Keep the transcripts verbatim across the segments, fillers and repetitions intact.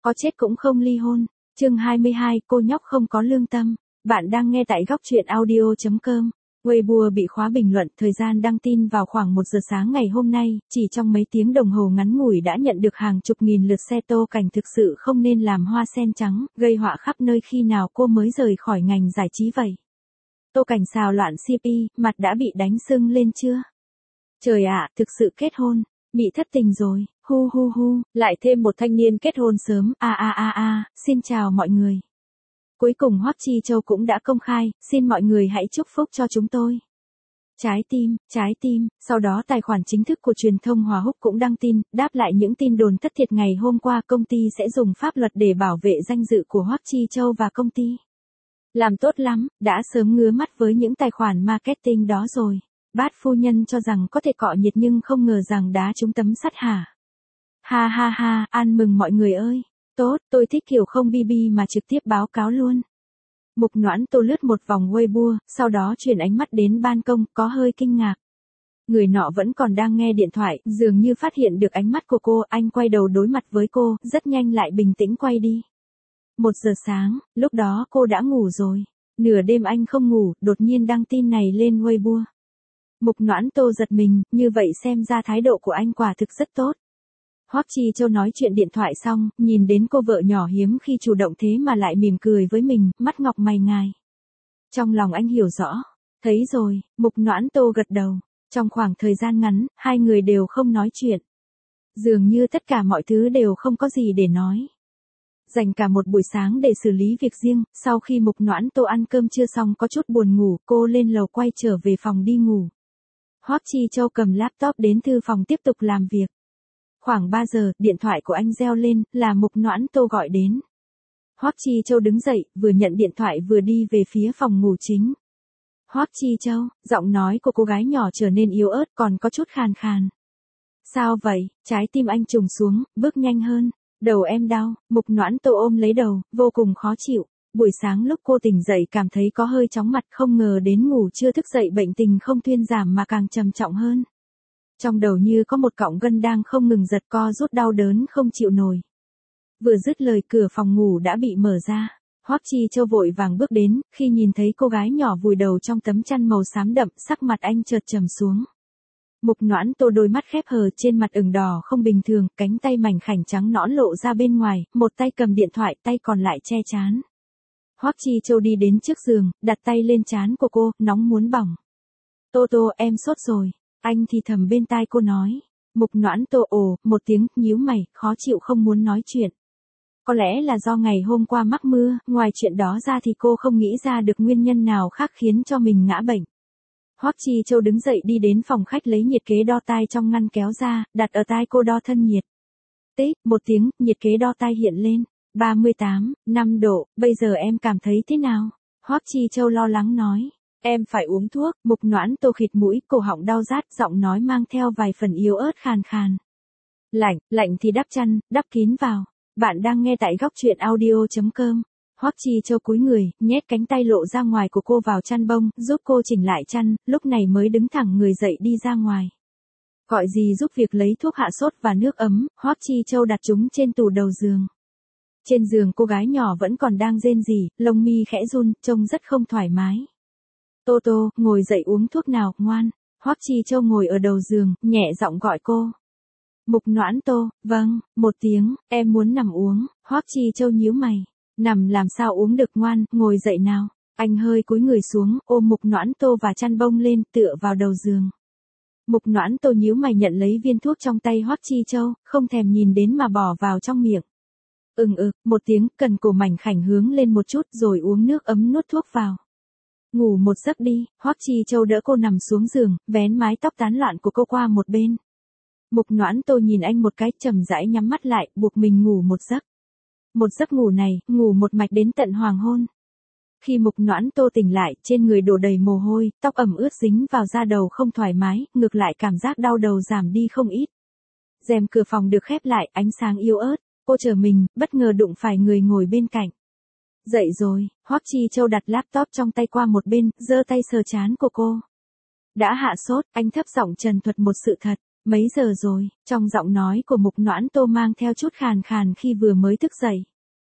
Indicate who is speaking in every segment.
Speaker 1: có chết cũng không ly hôn. Chương hai mươi hai, cô nhóc không có lương tâm. Bạn đang nghe tại góc truyện audio chấm com. Weibo bị khóa bình luận, thời gian đăng tin vào khoảng một giờ sáng ngày hôm nay, chỉ trong mấy tiếng đồng hồ ngắn ngủi đã nhận được hàng chục nghìn lượt share. Tô Cảnh thực sự không nên làm hoa sen trắng, gây họa khắp nơi. Khi nào cô mới rời khỏi ngành giải trí vậy? Tô Cảnh xào loạn xê pê, mặt đã bị đánh sưng lên chưa? Trời ạ, thực sự kết hôn, bị thất tình rồi, hu hu hu, lại thêm một thanh niên kết hôn sớm, a a a a, xin chào mọi người. Cuối cùng Hoắc Chi Châu cũng đã công khai, xin mọi người hãy chúc phúc cho chúng tôi. Trái tim, trái tim, sau đó tài khoản chính thức của truyền thông Hòa Húc cũng đăng tin, đáp lại những tin đồn thất thiệt ngày hôm qua. Công ty sẽ dùng pháp luật để bảo vệ danh dự của Hoắc Chi Châu và công ty. Làm tốt lắm, đã sớm ngứa mắt với những tài khoản marketing đó rồi. Bát phu nhân cho rằng có thể cọ nhiệt nhưng không ngờ rằng đá trúng tấm sắt hả? Ha ha ha, ăn mừng mọi người ơi. Tốt, tôi thích kiểu không bi bi mà trực tiếp báo cáo luôn. Mục Noãn Tô lướt một vòng Weibo, sau đó chuyển ánh mắt đến ban công, có hơi kinh ngạc. Người nọ vẫn còn đang nghe điện thoại, dường như phát hiện được ánh mắt của cô, anh quay đầu đối mặt với cô, rất nhanh lại bình tĩnh quay đi. Một giờ sáng, lúc đó cô đã ngủ rồi. Nửa đêm anh không ngủ, đột nhiên đăng tin này lên Weibo. Mục Noãn Tô giật mình, như vậy xem ra thái độ của anh quả thực rất tốt. Hoắc Chi Châu nói chuyện điện thoại xong, nhìn đến cô vợ nhỏ hiếm khi chủ động thế mà lại mỉm cười với mình, mắt ngọc mày ngài. Trong lòng anh hiểu rõ. Thấy rồi, Mục Noãn Tô gật đầu. Trong khoảng thời gian ngắn, hai người đều không nói chuyện. Dường như tất cả mọi thứ đều không có gì để nói. Dành cả một buổi sáng để xử lý việc riêng, sau khi Mục Noãn Tô ăn cơm trưa xong có chút buồn ngủ, cô lên lầu quay trở về phòng đi ngủ. Hoắc Chi Châu cầm laptop đến thư phòng tiếp tục làm việc. Khoảng ba giờ, điện thoại của anh reo lên, là Mục Noãn Tô gọi đến. Hoắc Chi Châu đứng dậy, vừa nhận điện thoại vừa đi về phía phòng ngủ chính. Hoắc Chi Châu, giọng nói của cô gái nhỏ trở nên yếu ớt còn có chút khàn khàn. Sao vậy? Trái tim anh trùng xuống, bước nhanh hơn. Đầu em đau, Mục Noãn Tô ôm lấy đầu, vô cùng khó chịu. Buổi sáng lúc cô tỉnh dậy cảm thấy có hơi chóng mặt, không ngờ đến ngủ chưa thức dậy bệnh tình không thuyên giảm mà càng trầm trọng hơn. Trong đầu như có một cọng gân đang không ngừng giật co rút đau đớn không chịu nổi. Vừa dứt lời cửa phòng ngủ đã bị mở ra. Hoắc Chi Châu vội vàng bước đến, khi nhìn thấy cô gái nhỏ vùi đầu trong tấm chăn màu xám đậm, sắc mặt anh chợt trầm xuống. Mục Noãn Tô đôi mắt khép hờ, trên mặt ửng đỏ không bình thường, cánh tay mảnh khảnh trắng nõn lộ ra bên ngoài, một tay cầm điện thoại, tay còn lại che trán. Hoắc Chi Châu đi đến trước giường, đặt tay lên trán của cô, nóng muốn bỏng. Tô Tô, em sốt rồi. Anh thì thầm bên tai cô nói. Mục Noãn Tô ồ, một tiếng, nhíu mày, khó chịu không muốn nói chuyện. Có lẽ là do ngày hôm qua mắc mưa, ngoài chuyện đó ra thì cô không nghĩ ra được nguyên nhân nào khác khiến cho mình ngã bệnh. Hoắc Chi Châu đứng dậy đi đến phòng khách lấy nhiệt kế đo tai trong ngăn kéo ra, đặt ở tai cô đo thân nhiệt. Tích, một tiếng, nhiệt kế đo tai hiện lên. ba mươi tám, năm độ, bây giờ em cảm thấy thế nào? Hoắc Chi Châu lo lắng nói. Em phải uống thuốc. Mục Noãn Tô khịt mũi, cổ họng đau rát, giọng nói mang theo vài phần yếu ớt khàn khàn. Lạnh, lạnh thì đắp chăn, đắp kín vào. Bạn đang nghe tại góc truyện audio chấm com. Hoắc Chi Châu cúi người, nhét cánh tay lộ ra ngoài của cô vào chăn bông, giúp cô chỉnh lại chăn, lúc này mới đứng thẳng người dậy đi ra ngoài. Gọi gì giúp việc lấy thuốc hạ sốt và nước ấm, Hoắc Chi Châu đặt chúng trên tủ đầu giường. Trên giường cô gái nhỏ vẫn còn đang rên rỉ, lông mi khẽ run, trông rất không thoải mái. Tô Tô, ngồi dậy uống thuốc nào, ngoan. Hoắc Chi Châu ngồi ở đầu giường, nhẹ giọng gọi cô. Mục Noãn Tô, vâng, một tiếng, em muốn nằm uống. Hoắc Chi Châu nhíu mày. Nằm làm sao uống được, ngoan, ngồi dậy nào. Anh hơi cúi người xuống, ôm Mục Noãn Tô và chăn bông lên, tựa vào đầu giường. Mục Noãn Tô nhíu mày nhận lấy viên thuốc trong tay Hoắc Chi Châu, không thèm nhìn đến mà bỏ vào trong miệng. Ừng ực, một tiếng, cần cổ mảnh khảnh hướng lên một chút rồi uống nước ấm nuốt thuốc vào. Ngủ một giấc đi. Hoắc Chi Châu đỡ cô nằm xuống giường, vén mái tóc tán loạn của cô qua một bên. Mục Noãn Tô nhìn anh một cái, chậm rãi nhắm mắt lại, buộc mình ngủ một giấc. Một giấc ngủ này, ngủ một mạch đến tận hoàng hôn. Khi Mục Noãn Tô tỉnh lại, trên người đổ đầy mồ hôi, tóc ẩm ướt dính vào da đầu không thoải mái, ngược lại cảm giác đau đầu giảm đi không ít. Rèm cửa phòng được khép lại, ánh sáng yếu ớt, cô trở mình, bất ngờ đụng phải người ngồi bên cạnh. Dậy rồi, Hoắc Chi Châu đặt laptop trong tay qua một bên, giơ tay sờ trán của cô. Đã hạ sốt, anh thấp giọng trần thuật một sự thật. Mấy giờ rồi? Trong giọng nói của Mục Noãn Tô mang theo chút khàn khàn khi vừa mới thức dậy.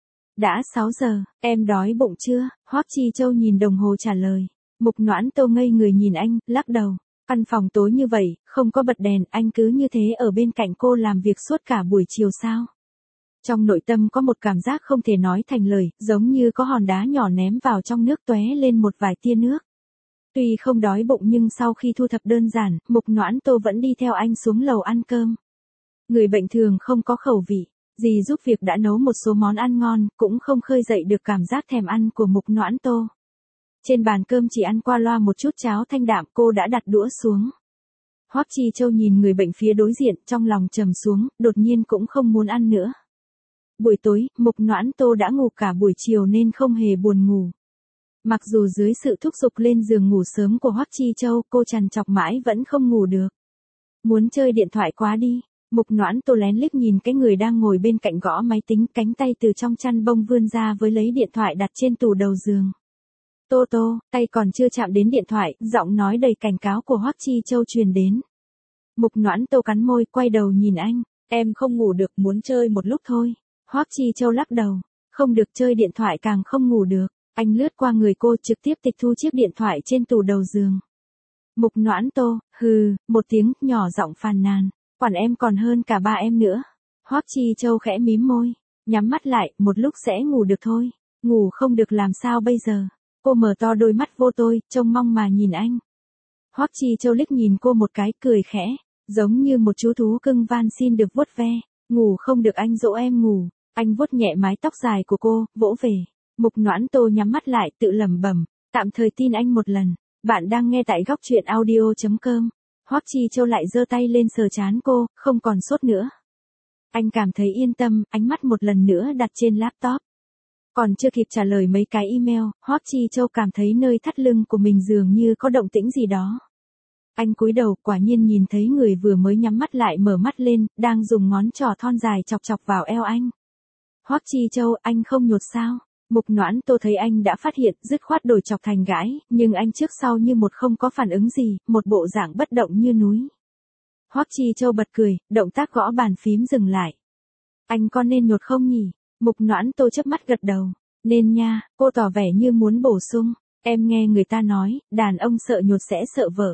Speaker 1: Đã sáu giờ, em đói bụng chưa? Hoắc Chi Châu nhìn đồng hồ trả lời. Mục Noãn Tô ngây người nhìn anh, lắc đầu. Căn phòng tối như vậy, không có bật đèn, anh cứ như thế ở bên cạnh cô làm việc suốt cả buổi chiều sao? Trong nội tâm có một cảm giác không thể nói thành lời, giống như có hòn đá nhỏ ném vào trong nước tóe lên một vài tia nước. Tuy không đói bụng nhưng sau khi thu thập đơn giản, Mục Noãn Tô vẫn đi theo anh xuống lầu ăn cơm. Người bệnh thường không có khẩu vị, dì giúp việc đã nấu một số món ăn ngon, cũng không khơi dậy được cảm giác thèm ăn của Mục Noãn Tô. Trên bàn cơm chỉ ăn qua loa một chút cháo thanh đạm, cô đã đặt đũa xuống. Hoắc Chi Châu nhìn người bệnh phía đối diện, trong lòng trầm xuống, đột nhiên cũng không muốn ăn nữa. Buổi tối, Mục Noãn Tô đã ngủ cả buổi chiều nên không hề buồn ngủ. Mặc dù dưới sự thúc giục lên giường ngủ sớm của Hoắc Chi Châu, cô trằn trọc mãi vẫn không ngủ được. Muốn chơi điện thoại quá đi. Mục Noãn Tô lén liếc nhìn cái người đang ngồi bên cạnh gõ máy tính, cánh tay từ trong chăn bông vươn ra với lấy điện thoại đặt trên tủ đầu giường. Tô Tô, tay còn chưa chạm đến điện thoại, giọng nói đầy cảnh cáo của Hoắc Chi Châu truyền đến. Mục Noãn Tô cắn môi, quay đầu nhìn anh. Em không ngủ được, muốn chơi một lúc thôi. Hoắc Chi Châu lắc đầu. Không được, chơi điện thoại càng không ngủ được. Anh lướt qua người cô, trực tiếp tịch thu chiếc điện thoại trên tủ đầu giường. Mục Noãn Tô, hừ, một tiếng, nhỏ giọng phàn nàn. Quản em còn hơn cả ba em nữa. Hoắc Chi Châu khẽ mím môi. Nhắm mắt lại, một lúc sẽ ngủ được thôi. Ngủ không được làm sao bây giờ? Cô mở to đôi mắt vô tôi, trông mong mà nhìn anh. Hoắc Chi Châu liếc nhìn cô một cái, cười khẽ. Giống như một chú thú cưng van xin được vuốt ve. Ngủ không được anh dỗ em ngủ. Anh vuốt nhẹ mái tóc dài của cô, vỗ về. Mục Noãn Tô nhắm mắt lại, tự lẩm bẩm. Tạm thời tin anh một lần. Bạn đang nghe tại góc truyện audio chấm com. Hoắc Chi Châu lại giơ tay lên sờ trán cô, không còn sốt nữa. Anh cảm thấy yên tâm, ánh mắt một lần nữa đặt trên laptop. Còn chưa kịp trả lời mấy cái email, Hoắc Chi Châu cảm thấy nơi thắt lưng của mình dường như có động tĩnh gì đó. Anh cúi đầu, quả nhiên nhìn thấy người vừa mới nhắm mắt lại mở mắt lên, đang dùng ngón trỏ thon dài chọc chọc vào eo anh. Hoắc Chi Châu, anh không nhột sao? Mục Noãn Tô thấy anh đã phát hiện, dứt khoát đổi chọc thành gãi, nhưng anh trước sau như một không có phản ứng gì, một bộ dạng bất động như núi. Hoắc Chi Châu bật cười, động tác gõ bàn phím dừng lại. Anh có nên nhột không nhỉ? Mục Noãn Tô chớp mắt gật đầu. Nên nha, cô tỏ vẻ như muốn bổ sung. Em nghe người ta nói, đàn ông sợ nhột sẽ sợ vợ.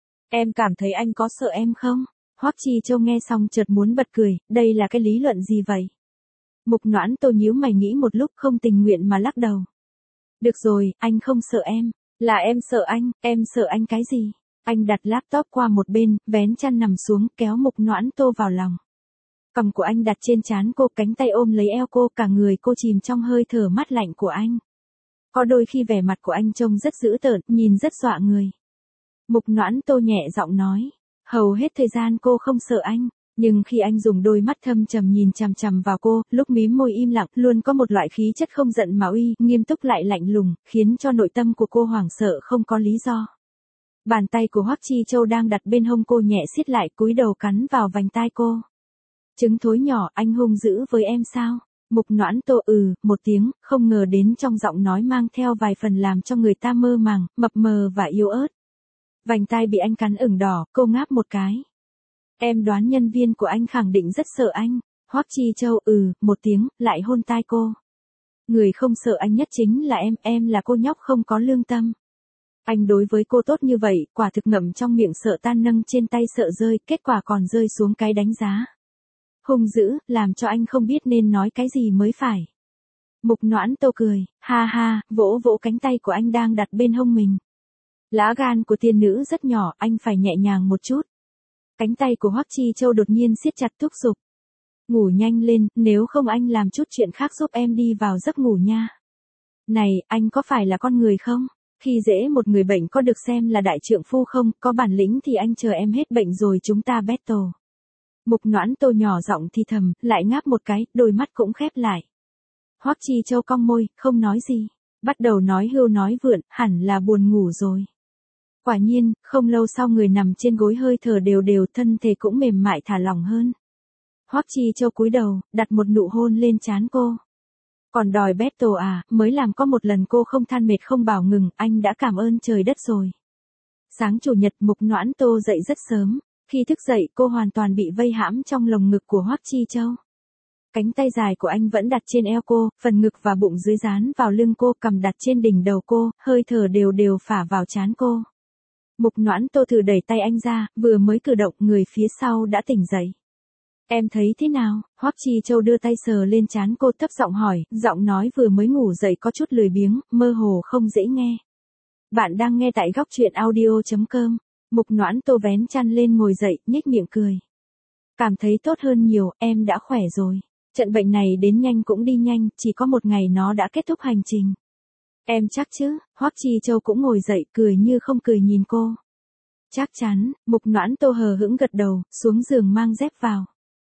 Speaker 1: Em cảm thấy anh có sợ em không? Hoắc Chi Châu nghe xong chợt muốn bật cười, đây là cái lý luận gì vậy? Mục Noãn Tô nhíu mày nghĩ một lúc, không tình nguyện mà lắc đầu. Được rồi, anh không sợ em. Là em sợ anh, em sợ anh cái gì? Anh đặt laptop qua một bên, vén chăn nằm xuống, kéo Mục Noãn Tô vào lòng. Cằm của anh đặt trên trán cô, cánh tay ôm lấy eo cô, cả người cô chìm trong hơi thở mát lạnh của anh. Có đôi khi vẻ mặt của anh trông rất dữ tợn, nhìn rất dọa người. Mục Noãn Tô nhẹ giọng nói, hầu hết thời gian cô không sợ anh, nhưng khi anh dùng đôi mắt thâm trầm nhìn chằm chằm vào cô, lúc mím môi im lặng, luôn có một loại khí chất không giận mà uy, nghiêm túc lại lạnh lùng, khiến cho nội tâm của cô hoảng sợ không có lý do. Bàn tay của Hoắc Chi Châu đang đặt bên hông cô nhẹ siết lại, cúi đầu cắn vào vành tai cô. Trứng thối nhỏ, anh hung dữ với em sao? Mục Noãn Tô ừ, một tiếng, không ngờ đến trong giọng nói mang theo vài phần làm cho người ta mơ màng, mập mờ và yếu ớt. Vành tai bị anh cắn ửng đỏ, cô ngáp một cái. Em đoán nhân viên của anh khẳng định rất sợ anh. Hoắc Chi Châu ừ, một tiếng, lại hôn tai cô. Người không sợ anh nhất chính là em, em là cô nhóc không có lương tâm. Anh đối với cô tốt như vậy, quả thực ngậm trong miệng sợ tan nâng trên tay sợ rơi, kết quả còn rơi xuống cái đánh giá. Hung dữ, làm cho anh không biết nên nói cái gì mới phải. Mục Noãn Tô cười, ha ha, vỗ vỗ cánh tay của anh đang đặt bên hông mình. Lá gan của tiên nữ rất nhỏ, anh phải nhẹ nhàng một chút. Cánh tay của Hoắc Chi Châu đột nhiên siết chặt thúc giục. Ngủ nhanh lên, nếu không anh làm chút chuyện khác giúp em đi vào giấc ngủ nha. Này, anh có phải là con người không? Khi dễ một người bệnh có được xem là đại trượng phu không? Có bản lĩnh thì anh chờ em hết bệnh rồi chúng ta battle. Mục Noãn Tô nhỏ giọng thì thầm, lại ngáp một cái, đôi mắt cũng khép lại. Hoắc Chi Châu cong môi, không nói gì. Bắt đầu nói hưu nói vượn, hẳn là buồn ngủ rồi. Quả nhiên, không lâu sau người nằm trên gối hơi thở đều đều, thân thể cũng mềm mại thả lỏng hơn. Hoắc Chi Châu cúi đầu, đặt một nụ hôn lên trán cô. Còn đòi battle à, mới làm có một lần cô không than mệt không bảo ngừng, anh đã cảm ơn trời đất rồi. Sáng chủ nhật Mục Noãn Tô dậy rất sớm. Khi thức dậy cô hoàn toàn bị vây hãm trong lồng ngực của Hoắc Chi Châu. Cánh tay dài của anh vẫn đặt trên eo cô, phần ngực và bụng dưới dán vào lưng cô, cằm đặt trên đỉnh đầu cô, hơi thở đều đều phả vào trán cô. Mục Noãn Tô thử đẩy tay anh ra, vừa mới cử động người phía sau đã tỉnh dậy. Em thấy thế nào? Hoắc Chi Châu đưa tay sờ lên trán cô thấp giọng hỏi, giọng nói vừa mới ngủ dậy có chút lười biếng, mơ hồ không dễ nghe. Bạn đang nghe tại góc truyện audio chấm com. Mục Noãn Tô vén chăn lên ngồi dậy, nhếch miệng cười. Cảm thấy tốt hơn nhiều, em đã khỏe rồi. Trận bệnh này đến nhanh cũng đi nhanh, chỉ có một ngày nó đã kết thúc hành trình. Em chắc chứ? Hoắc Chi Châu cũng ngồi dậy, cười như không cười nhìn cô. Chắc chắn. Mục Noãn Tô hờ hững gật đầu, xuống giường mang dép vào.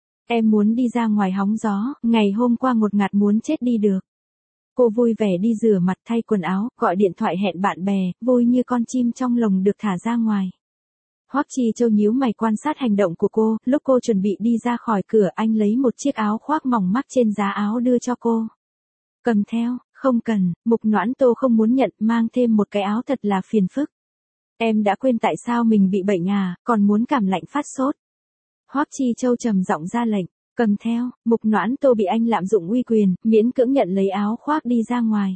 Speaker 1: Em muốn đi ra ngoài hóng gió, ngày hôm qua ngột ngạt muốn chết đi được. Cô vui vẻ đi rửa mặt thay quần áo, gọi điện thoại hẹn bạn bè, vui như con chim trong lồng được thả ra ngoài. Hoắc Chi Châu nhíu mày quan sát hành động của cô, lúc cô chuẩn bị đi ra khỏi cửa anh lấy một chiếc áo khoác mỏng mắc trên giá áo đưa cho cô. Cầm theo, không cần, Mục Noãn Tô không muốn nhận, mang thêm một cái áo thật là phiền phức. Em đã quên tại sao mình bị bệnh à, còn muốn cảm lạnh phát sốt. Hoắc Chi Châu trầm giọng ra lệnh, cầm theo. Mục Noãn Tô bị anh lạm dụng uy quyền, miễn cưỡng nhận lấy áo khoác đi ra ngoài.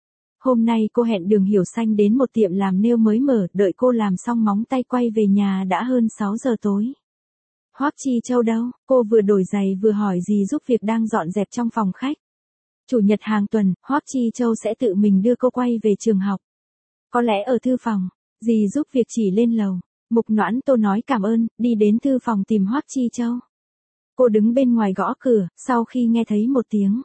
Speaker 1: Hôm nay cô hẹn Đường Hiểu Xanh đến một tiệm làm nail mới mở, đợi cô làm xong móng tay quay về nhà đã hơn sáu giờ tối. Hoắc Chi Châu đâu? Cô vừa đổi giày vừa hỏi dì giúp việc đang dọn dẹp trong phòng khách. Chủ nhật hàng tuần, Hoắc Chi Châu sẽ tự mình đưa cô quay về trường học. Có lẽ ở thư phòng, dì giúp việc chỉ lên lầu. Mục Noãn Tô nói cảm ơn, đi đến thư phòng tìm Hoắc Chi Châu. Cô đứng bên ngoài gõ cửa, sau khi nghe thấy một tiếng.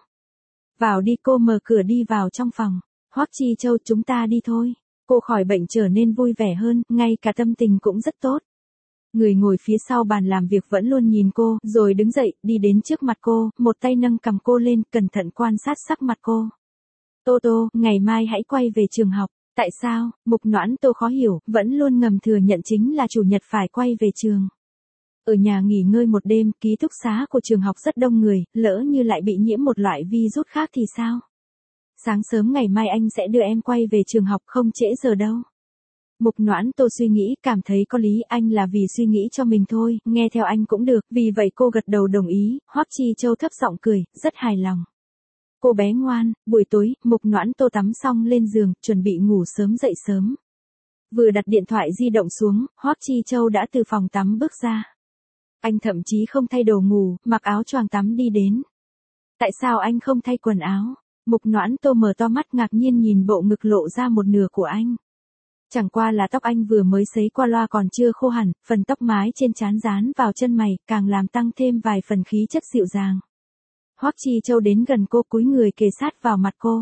Speaker 1: Vào đi, cô mở cửa đi vào trong phòng. Hoắc Chi Châu, chúng ta đi thôi. Cô khỏi bệnh trở nên vui vẻ hơn, ngay cả tâm tình cũng rất tốt. Người ngồi phía sau bàn làm việc vẫn luôn nhìn cô, rồi đứng dậy, đi đến trước mặt cô, một tay nâng cầm cô lên, cẩn thận quan sát sắc mặt cô. Tô Tô, ngày mai hãy quay về trường học. Tại sao? Mục Noãn Tô khó hiểu, vẫn luôn ngầm thừa nhận chính là chủ nhật phải quay về trường. Ở nhà nghỉ ngơi một đêm, ký túc xá của trường học rất đông người, lỡ như lại bị nhiễm một loại virus khác thì sao? Sáng sớm ngày mai anh sẽ đưa em quay về trường học, không trễ giờ đâu. Mục Noãn Tô suy nghĩ, cảm thấy có lý, anh là vì suy nghĩ cho mình thôi, nghe theo anh cũng được, vì vậy cô gật đầu đồng ý. Hoắc Chi Châu thấp giọng cười, rất hài lòng. Cô bé ngoan. Buổi tối, Mục Noãn Tô tắm xong lên giường, chuẩn bị ngủ sớm dậy sớm. Vừa đặt điện thoại di động xuống, Hoắc Chi Châu đã từ phòng tắm bước ra. Anh thậm chí không thay đồ ngủ, mặc áo choàng tắm đi đến. Tại sao anh không thay quần áo? Mục Noãn Tô mở to mắt ngạc nhiên nhìn bộ ngực lộ ra một nửa của anh. Chẳng qua là tóc anh vừa mới sấy qua loa còn chưa khô hẳn, phần tóc mái trên trán dán vào chân mày, càng làm tăng thêm vài phần khí chất dịu dàng. Hoắc Chi Châu đến gần cô, cúi người kề sát vào mặt cô.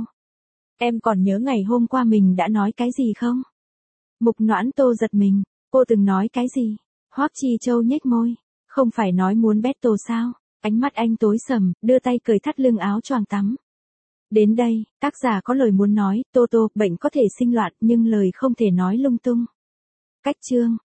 Speaker 1: Em còn nhớ ngày hôm qua mình đã nói cái gì không? Mục Noãn Tô giật mình, cô từng nói cái gì? Hoắc Chi Châu nhếch môi, không phải nói muốn battle sao? Ánh mắt anh tối sầm, đưa tay cởi thắt lưng áo choàng tắm. Đến đây, tác giả có lời muốn nói, Tô Tô, bệnh có thể sinh loạn nhưng lời không thể nói lung tung. Cách chương